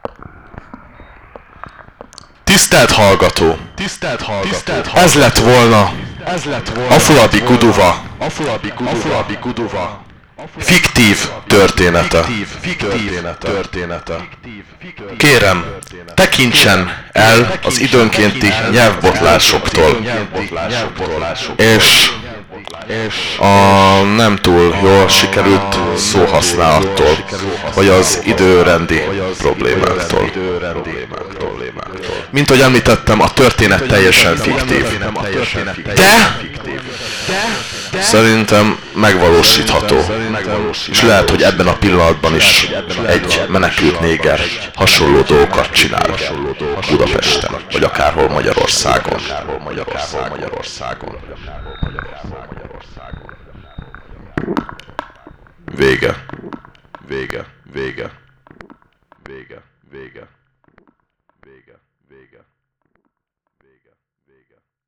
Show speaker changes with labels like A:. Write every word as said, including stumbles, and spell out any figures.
A: Tisztelt hallgató!
B: Tisztelt hallgató! Tisztelt
A: Ez lett volna
B: Ez lett volna
A: Afulabi Guduva
B: Afulabi Guduva Guduva
A: fiktív története.
B: fiktív története. története.
A: Kérem, tekintsen el az időnkénti nyelvbotlásoktól, és a nem túl jól sikerült szóhasználattól, vagy az időrendi problémáktól. Mint ahogy említettem, a történet teljesen fiktív. De szerintem megvalósítható. És lehet, hogy ebben a pillanatban is egy menekült néger hasonló dolgokat csinál Budapesten, vagy akárhol Magyarországon. Vége. Vége. Vége. Vége. Vége. Vége. Vége. Vége. Vége.